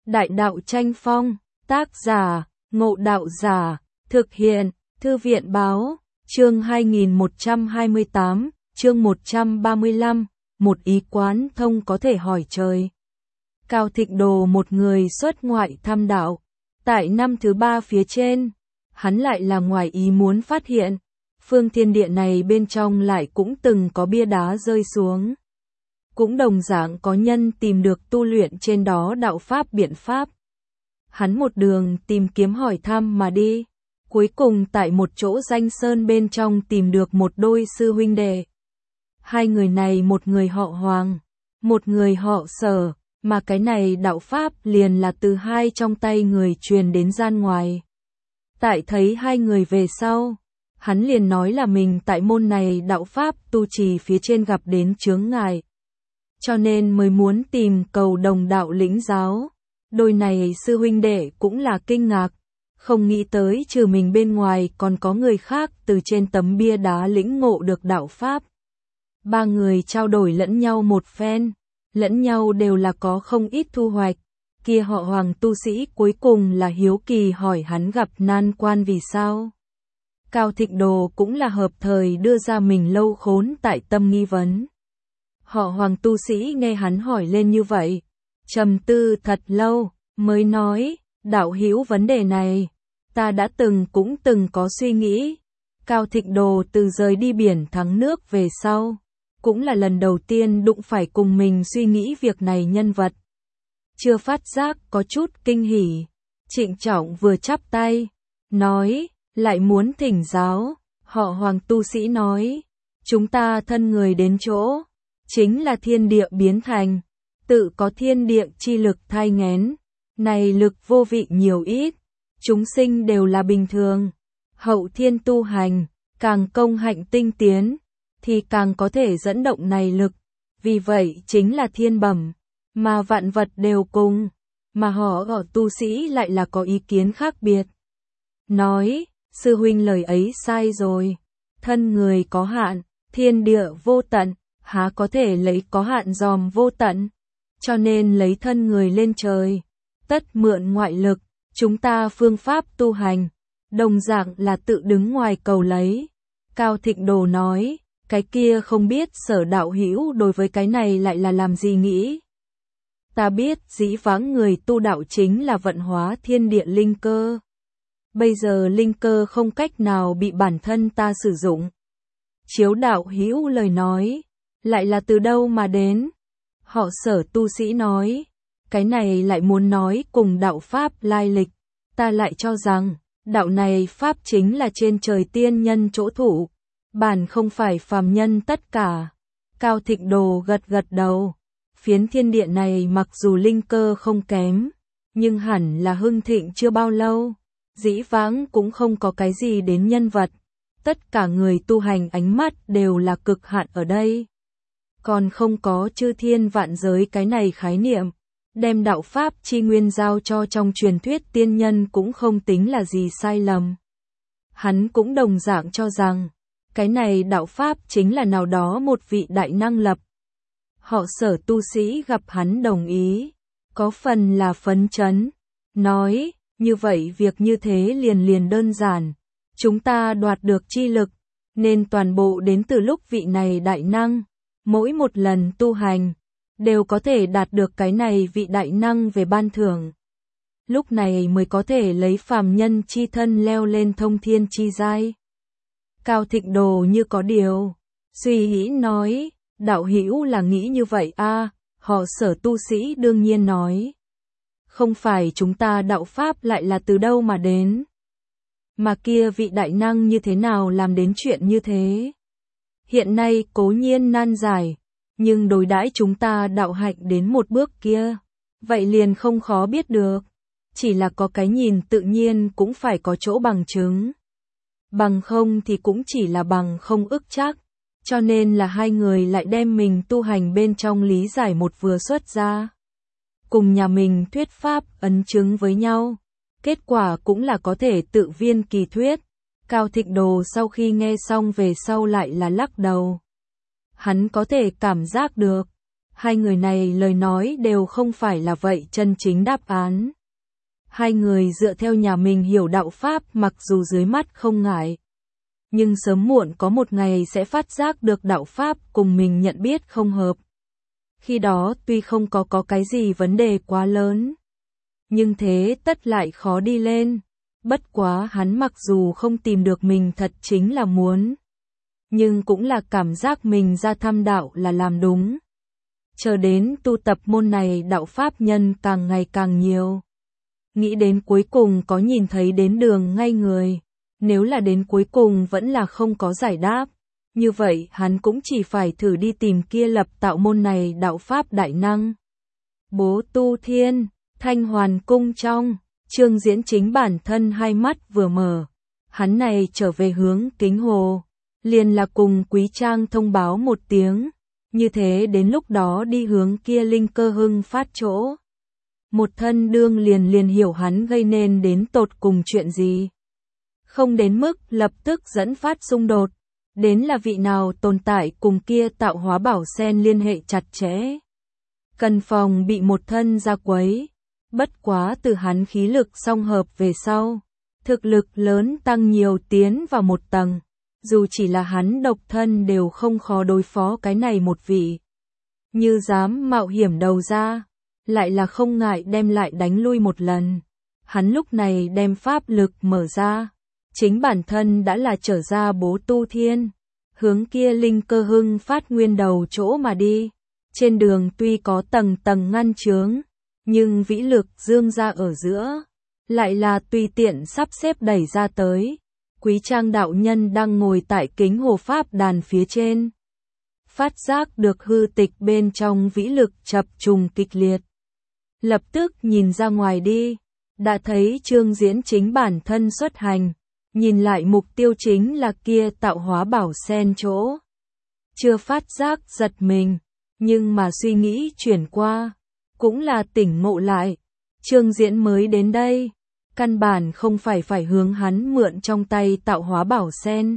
Đại đạo tranh phong, tác giả, Ngộ Đạo Giả, thực hiện, Thư viện báo, chương 2128, chương 135, một ý quán thông có thể hỏi trời. Cao Thịnh Đồ một người xuất ngoại thăm đạo, tại năm thứ 3 phía trên, hắn lại là ngoài ý muốn phát hiện, phương thiên địa này bên trong lại cũng từng có bia đá rơi xuống. Cũng đồng dạng có nhân tìm được tu luyện trên đó đạo pháp biện pháp. Hắn một đường tìm kiếm hỏi thăm mà đi, cuối cùng tại một chỗ danh sơn bên trong tìm được một đôi sư huynh đệ. Hai người này một người họ Hoàng, một người họ Sở, mà cái này đạo pháp liền là từ hai trong tay người truyền đến gian ngoài. Tại thấy hai người về sau, hắn liền nói là mình tại môn này đạo pháp tu trì phía trên gặp đến chướng ngại, cho nên mới muốn tìm cầu đồng đạo lĩnh giáo. Đôi này sư huynh đệ cũng là kinh ngạc, không nghĩ tới trừ mình bên ngoài còn có người khác từ trên tấm bia đá lĩnh ngộ được đạo pháp. Ba người trao đổi lẫn nhau một phen, lẫn nhau đều là có không ít thu hoạch. Kia họ Hoàng tu sĩ cuối cùng là hiếu kỳ hỏi hắn gặp nan quan vì sao. Cao Thịnh Đồ cũng là hợp thời đưa ra mình lâu khốn tại tâm nghi vấn. Họ Hoàng tu sĩ nghe hắn hỏi lên như vậy, trầm tư thật lâu, mới nói, đạo hữu vấn đề này, ta đã cũng từng có suy nghĩ. Cao Thịnh Đồ từ rời đi biển thắng nước về sau, cũng là lần đầu tiên đụng phải cùng mình suy nghĩ việc này nhân vật. Chưa phát giác có chút kinh hỉ, trịnh trọng vừa chắp tay, nói, lại muốn thỉnh giáo. Họ Hoàng tu sĩ nói, chúng ta thân người đến chỗ, chính là thiên địa biến thành, tự có thiên địa chi lực thai nghén, này lực vô vị nhiều ít, chúng sinh đều là bình thường. Hậu thiên tu hành, càng công hạnh tinh tiến, thì càng có thể dẫn động này lực, vì vậy chính là thiên bẩm, mà vạn vật đều cùng, mà họ tu sĩ lại là có ý kiến khác biệt. Nói, sư huynh lời ấy sai rồi, thân người có hạn, thiên địa vô tận, há có thể lấy có hạn dòm vô tận, cho nên lấy thân người lên trời, tất mượn ngoại lực, chúng ta phương pháp tu hành, đồng dạng là tự đứng ngoài cầu lấy. Cao Thịnh Đồ nói, cái kia không biết Sở đạo hữu đối với cái này lại là làm gì nghĩ. Ta biết dĩ vãng người tu đạo chính là vận hóa thiên địa linh cơ. Bây giờ linh cơ không cách nào bị bản thân ta sử dụng. Chiếu đạo hữu lời nói, lại là từ đâu mà đến? Họ Sở tu sĩ nói, cái này lại muốn nói cùng đạo pháp lai lịch, ta lại cho rằng, đạo này pháp chính là trên trời tiên nhân chỗ thủ, bản không phải phàm nhân tất cả. Cao Thịnh Đồ gật gật đầu, phiến thiên địa này mặc dù linh cơ không kém, nhưng hẳn là hưng thịnh chưa bao lâu, dĩ vãng cũng không có cái gì đến nhân vật, tất cả người tu hành ánh mắt đều là cực hạn ở đây. Còn không có chư thiên vạn giới cái này khái niệm, đem đạo pháp chi nguyên giao cho trong truyền thuyết tiên nhân cũng không tính là gì sai lầm. Hắn cũng đồng dạng cho rằng, cái này đạo pháp chính là nào đó một vị đại năng lập. Họ Sở tu sĩ gặp hắn đồng ý, có phần là phấn chấn, nói, như vậy việc như thế liền đơn giản, chúng ta đoạt được chi lực, nên toàn bộ đến từ lúc vị này đại năng, mỗi một lần tu hành, đều có thể đạt được cái này vị đại năng về ban thưởng. Lúc này mới có thể lấy phàm nhân chi thân leo lên thông thiên chi giai. Cao Thịnh Đồ như có điều suy nghĩ nói, đạo hữu là nghĩ như vậy a? Họ Sở tu sĩ đương nhiên nói, không phải chúng ta đạo pháp lại là từ đâu mà đến, mà kia vị đại năng như thế nào làm đến chuyện như thế. Hiện nay cố nhiên nan giải, nhưng đối đãi chúng ta đạo hạnh đến một bước kia, vậy liền không khó biết được, chỉ là có cái nhìn tự nhiên cũng phải có chỗ bằng chứng. Bằng không thì cũng chỉ là bằng không ức chắc, cho nên là hai người lại đem mình tu hành bên trong lý giải một vừa xuất ra. Cùng nhà mình thuyết pháp ấn chứng với nhau, kết quả cũng là có thể tự viên kỳ thuyết. Cao Thịnh Đồ sau khi nghe xong về sau lại là lắc đầu. Hắn có thể cảm giác được, Hai người này lời nói đều không phải là vậy chân chính đáp án. Hai người dựa theo nhà mình hiểu đạo Pháp mặc dù dưới mắt không ngại. Nhưng sớm muộn có một ngày sẽ phát giác được đạo Pháp cùng mình nhận biết không hợp. Khi đó tuy không có cái gì vấn đề quá lớn. Nhưng thế tất lại khó đi lên. Bất quá hắn mặc dù không tìm được mình thật chính là muốn. Nhưng cũng là cảm giác mình ra thăm đạo là làm đúng. Chờ đến tu tập môn này đạo Pháp nhân càng ngày càng nhiều. Nghĩ đến cuối cùng có nhìn thấy đến đường ngay người. Nếu là đến cuối cùng vẫn là không có giải đáp. Như vậy hắn cũng chỉ phải thử đi tìm kia lập tạo môn này đạo Pháp đại năng. Bố Tu Thiên, Thanh Hoàn Cung trong, Trương Diễn chính bản thân hai mắt vừa mở. Hắn này trở về hướng Kính Hồ. Liền là cùng Quý Trang thông báo một tiếng. Như thế đến lúc đó đi hướng kia Linh Cơ Hưng Phát chỗ. Một thân đương liền hiểu hắn gây nên đến tột cùng chuyện gì. Không đến mức lập tức dẫn phát xung đột. Đến là vị nào tồn tại cùng kia tạo hóa bảo sen liên hệ chặt chẽ. Cần phòng bị một thân ra quấy. Bất quá từ hắn khí lực song hợp về sau. Thực lực lớn tăng nhiều tiến vào một tầng. Dù chỉ là hắn độc thân đều không khó đối phó cái này một vị. Như dám mạo hiểm đầu ra. Lại là không ngại đem lại đánh lui một lần. Hắn lúc này đem pháp lực mở ra. Chính bản thân đã là trở ra Bố Tu Thiên. Hướng kia Linh Cơ Hưng Phát nguyên đầu chỗ mà đi. Trên đường tuy có tầng tầng ngăn chướng. Nhưng vĩ lực dương ra ở giữa. Lại là tùy tiện sắp xếp đẩy ra tới. Quý Trang đạo nhân đang ngồi tại Kính Hồ Pháp đàn phía trên. Phát giác được hư tịch bên trong vĩ lực chập trùng kịch liệt. Lập tức nhìn ra ngoài đi. Đã thấy Trương Diễn chính bản thân xuất hành. Nhìn lại mục tiêu chính là kia tạo hóa bảo sen chỗ. Chưa phát giác giật mình. Nhưng mà suy nghĩ chuyển qua. Cũng là tỉnh ngộ lại. Trương Diễn mới đến đây. Căn bản không phải hướng hắn mượn trong tay tạo hóa bảo sen.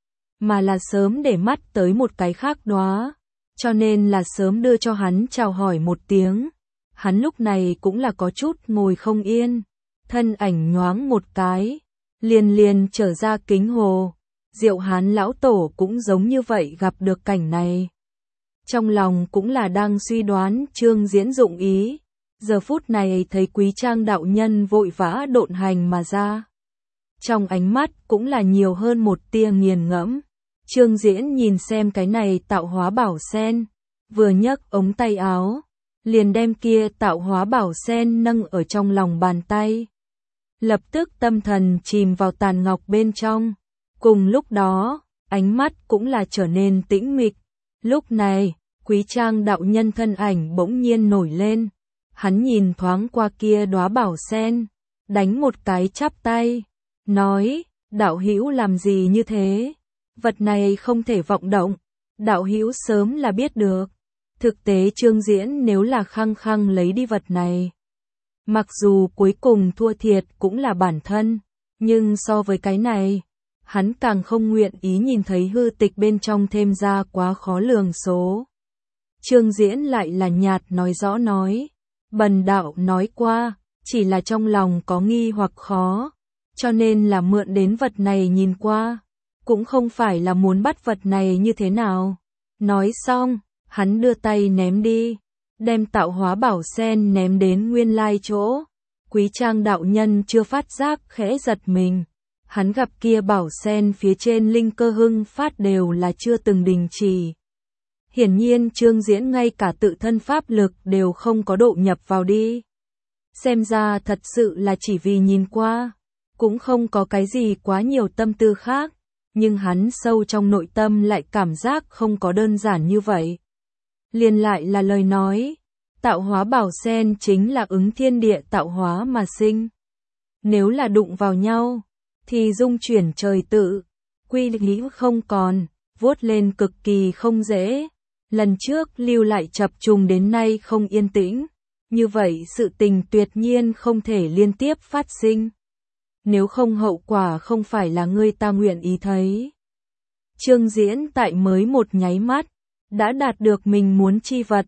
Mà là sớm để mắt tới một cái khác đóa. Cho nên là sớm đưa cho hắn chào hỏi một tiếng. Hắn lúc này cũng là có chút ngồi không yên. Thân ảnh nhoáng một cái. Liền trở ra Kính Hồ. Diệu Hán lão tổ cũng giống như vậy gặp được cảnh này. Trong lòng cũng là đang suy đoán Trương Diễn dụng ý. Giờ phút này thấy Quý Trang đạo nhân vội vã độn hành mà ra. Trong ánh mắt cũng là nhiều hơn một tia nghiền ngẫm. Trương Diễn nhìn xem cái này tạo hóa bảo sen. Vừa nhấc ống tay áo. Liền đem kia tạo hóa bảo sen nâng ở trong lòng bàn tay. Lập tức tâm thần chìm vào tàn ngọc bên trong. Cùng lúc đó, ánh mắt cũng là trở nên tĩnh mịch. Lúc này, Quý Trang đạo nhân thân ảnh bỗng nhiên nổi lên. Hắn nhìn thoáng qua kia đóa bảo sen, đánh một cái chắp tay, nói, đạo hữu làm gì như thế? Vật này không thể vọng động, đạo hữu sớm là biết được. Thực tế Trương Diễn nếu là khăng khăng lấy đi vật này. Mặc dù cuối cùng thua thiệt cũng là bản thân, nhưng so với cái này, hắn càng không nguyện ý nhìn thấy hư tịch bên trong thêm ra quá khó lường số. Trương Diễn lại là nhạt nói rõ nói. Bần đạo nói qua, chỉ là trong lòng có nghi hoặc khó, cho nên là mượn đến vật này nhìn qua, cũng không phải là muốn bắt vật này như thế nào. Nói xong, hắn đưa tay ném đi, đem tạo hóa bảo sen ném đến nguyên lai chỗ. Quý Trang đạo nhân chưa phát giác khẽ giật mình, hắn gặp kia bảo sen phía trên Linh Cơ Hưng Phát đều là chưa từng đình chỉ. Hiển nhiên Trương Diễn ngay cả tự thân pháp lực đều không có độ nhập vào đi. Xem ra thật sự là chỉ vì nhìn qua, cũng không có cái gì quá nhiều tâm tư khác, nhưng hắn sâu trong nội tâm lại cảm giác không có đơn giản như vậy. Liền lại là lời nói, tạo hóa bảo sen chính là ứng thiên địa tạo hóa mà sinh. Nếu là đụng vào nhau, thì dung chuyển trời tự, quy lý không còn, vuốt lên cực kỳ không dễ. Lần trước lưu lại chập trùng đến nay không yên tĩnh, như vậy sự tình tuyệt nhiên không thể liên tiếp phát sinh. Nếu không hậu quả không phải là người ta nguyện ý thấy. Trương Diễn tại mới một nháy mắt, đã đạt được mình muốn chi vật.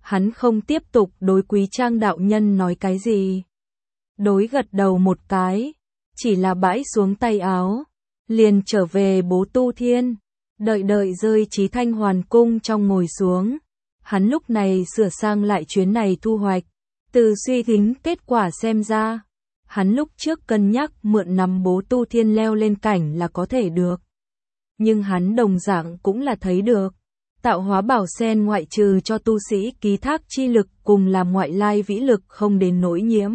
hắn không tiếp tục đối Quý Trang đạo nhân nói cái gì. Đối gật đầu một cái, chỉ là bãi xuống tay áo, liền trở về Bố Tu Thiên, đợi rơi Chí Thanh Hoàn cung trong ngồi xuống. Hắn lúc này sửa sang lại chuyến này thu hoạch, từ suy tính kết quả xem ra, hắn lúc trước cân nhắc mượn nắm Bố Tu Thiên leo lên cảnh là có thể được. Nhưng hắn đồng dạng cũng là thấy được, tạo hóa bảo sen ngoại trừ cho tu sĩ ký thác chi lực cùng làm ngoại lai vĩ lực không đến nỗi nhiễm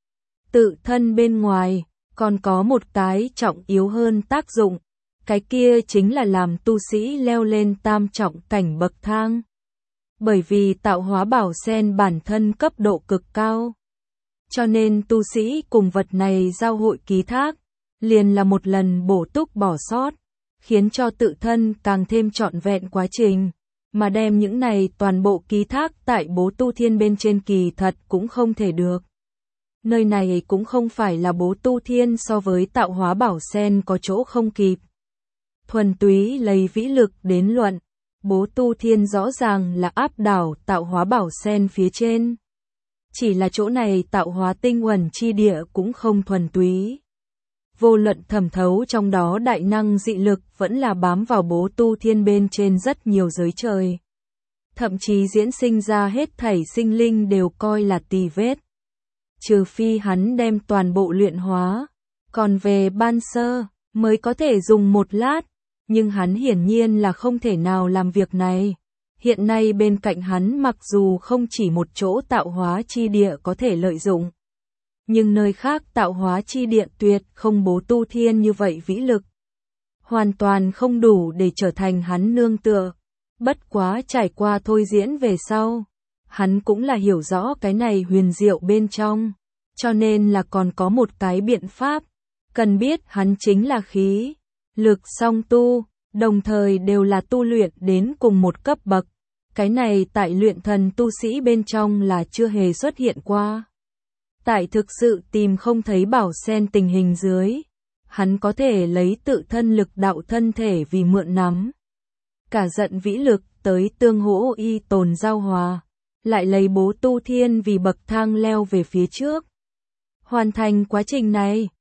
tự thân bên ngoài, còn có một cái trọng yếu hơn tác dụng, cái kia chính là làm tu sĩ leo lên tam trọng cảnh bậc thang. Bởi vì tạo hóa bảo sen bản thân cấp độ cực cao, cho nên tu sĩ cùng vật này giao hội ký thác, liền là một lần bổ túc bỏ sót, khiến cho tự thân càng thêm trọn vẹn quá trình, mà đem những này toàn bộ ký thác tại Bố Tu Thiên bên trên kỳ thật cũng không thể được. Nơi này cũng không phải là Bố Tu Thiên so với tạo hóa bảo sen có chỗ không kịp. Thuần túy lấy vĩ lực đến luận, Bố Tu Thiên rõ ràng là áp đảo tạo hóa bảo sen phía trên. Chỉ là chỗ này tạo hóa tinh uẩn chi địa cũng không thuần túy. Vô luận thẩm thấu trong đó đại năng dị lực vẫn là bám vào Bố Tu Thiên bên trên rất nhiều giới trời. Thậm chí diễn sinh ra hết thảy sinh linh đều coi là tì vết. Trừ phi hắn đem toàn bộ luyện hóa, còn về ban sơ mới có thể dùng một lát, nhưng hắn hiển nhiên là không thể nào làm việc này. Hiện nay bên cạnh hắn mặc dù không chỉ một chỗ tạo hóa chi địa có thể lợi dụng, nhưng nơi khác tạo hóa chi địa tuyệt không Bố Tu Thiên như vậy vĩ lực. Hoàn toàn không đủ để trở thành hắn nương tựa. Bất quá trải qua thôi diễn về sau, hắn cũng là hiểu rõ cái này huyền diệu bên trong, cho nên là còn có một cái biện pháp. Cần biết hắn chính là khí, lực song tu, đồng thời đều là tu luyện đến cùng một cấp bậc. Cái này tại luyện thần tu sĩ bên trong là chưa hề xuất hiện qua. Tại thực sự tìm không thấy bảo sen tình hình dưới, hắn có thể lấy tự thân lực đạo thân thể vì mượn nắm. Cả giận vĩ lực tới tương hỗ y tồn giao hòa, lại lấy Bố Tu Thiên vì bậc thang leo về phía trước. Hoàn thành quá trình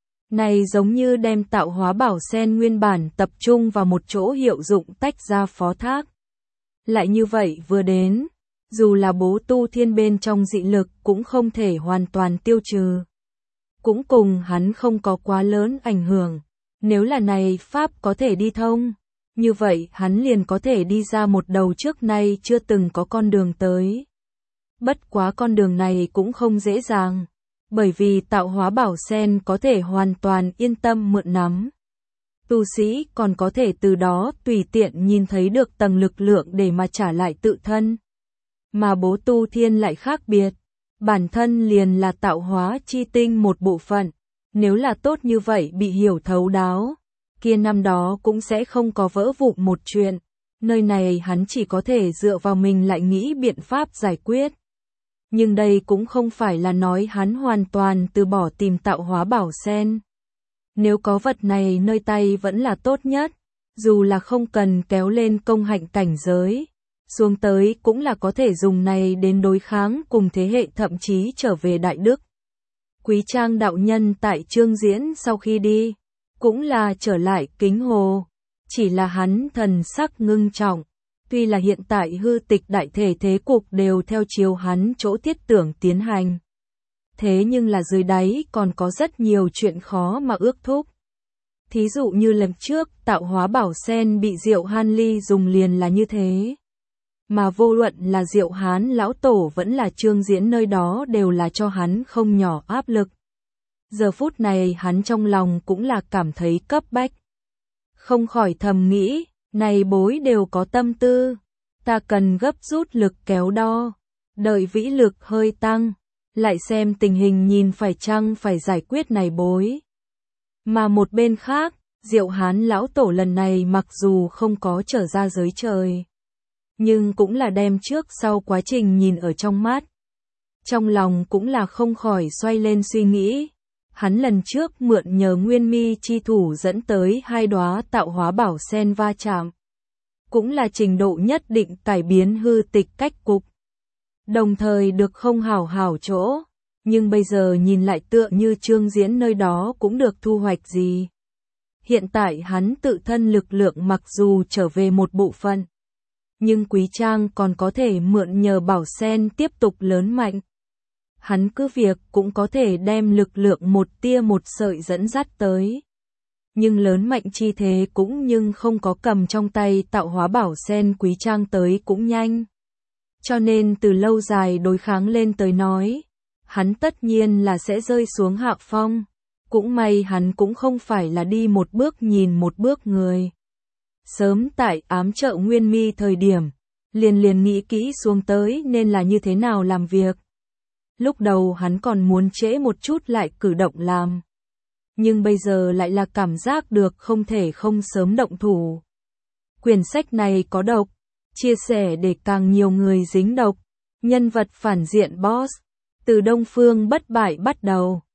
này giống như đem tạo hóa bảo sen nguyên bản tập trung vào một chỗ hiệu dụng tách ra phó thác. Lại như vậy vừa đến, dù là Bố Tu Thiên bên trong dị lực cũng không thể hoàn toàn tiêu trừ. Cũng cùng hắn không có quá lớn ảnh hưởng, nếu là này pháp có thể đi thông, như vậy hắn liền có thể đi ra một đầu trước nay chưa từng có con đường tới. Bất quá con đường này cũng không dễ dàng, bởi vì tạo hóa bảo sen có thể hoàn toàn yên tâm mượn nắm. Tu sĩ còn có thể từ đó tùy tiện nhìn thấy được tầng lực lượng để mà trả lại tự thân. Mà Bố Tu Thiên lại khác biệt, bản thân liền là tạo hóa chi tinh một bộ phận, nếu là tốt như vậy bị hiểu thấu đáo, kia năm đó cũng sẽ không có vỡ vụn một chuyện, nơi này hắn chỉ có thể dựa vào mình lại nghĩ biện pháp giải quyết. Nhưng đây cũng không phải là nói hắn hoàn toàn từ bỏ tìm tạo hóa bảo sen. Nếu có vật này nơi tay vẫn là tốt nhất, dù là không cần kéo lên công hạnh cảnh giới, xuống tới cũng là có thể dùng này đến đối kháng cùng thế hệ thậm chí trở về đại đức. Quý Trang đạo nhân tại chương diễn sau khi đi, cũng là trở lại Kính Hồ, chỉ là hắn thần sắc ngưng trọng, tuy là hiện tại hư tịch đại thể thế cục đều theo chiều hắn chỗ thiết tưởng tiến hành. Thế nhưng là dưới đáy còn có rất nhiều chuyện khó mà ước thúc. Thí dụ như lần trước tạo hóa bảo sen bị Diệu Hán Ly dùng liền là như thế. Mà vô luận là Diệu Hán lão tổ vẫn là Trương Diễn nơi đó đều là cho hắn không nhỏ áp lực. Giờ phút này hắn trong lòng cũng là cảm thấy cấp bách. Không khỏi thầm nghĩ, này bối đều có tâm tư, ta cần gấp rút lực kéo đo, đợi vĩ lực hơi tăng, lại xem tình hình nhìn phải chăng phải giải quyết này bối. Mà một bên khác, Diệu Hán lão tổ lần này mặc dù không có trở ra giới trời, nhưng cũng là đem trước sau quá trình nhìn ở trong mắt. Trong lòng cũng là không khỏi xoay lên suy nghĩ. Hắn lần trước mượn nhờ Nguyên Mi chi thủ dẫn tới hai đóa tạo hóa bảo sen va chạm, cũng là trình độ nhất định cải biến hư tịch cách cục. đồng thời được không hảo hảo chỗ, nhưng bây giờ nhìn lại tựa như Trương Diễn nơi đó cũng được thu hoạch gì. Hiện tại hắn tự thân lực lượng mặc dù trở về một bộ phận, nhưng Quý Trang còn có thể mượn nhờ Bảo Sen tiếp tục lớn mạnh. Hắn cứ việc cũng có thể đem lực lượng một tia một sợi dẫn dắt tới. Nhưng lớn mạnh chi thế cũng nhưng không có cầm trong tay tạo hóa Bảo Sen Quý Trang tới cũng nhanh. Cho nên từ lâu dài đối kháng lên tới nói, hắn tất nhiên là sẽ rơi xuống hạ phong. Cũng may hắn cũng không phải là đi một bước nhìn một bước người. Sớm tại ám trợ Nguyên Mi thời điểm, liền nghĩ kỹ xuống tới nên là như thế nào làm việc. Lúc đầu hắn còn muốn trễ một chút lại cử động làm. Nhưng bây giờ lại là cảm giác được không thể không sớm động thủ. Quyển sách này có độc, chia sẻ để càng nhiều người dính độc. Nhân vật phản diện boss, từ Đông Phương bất bại bắt đầu.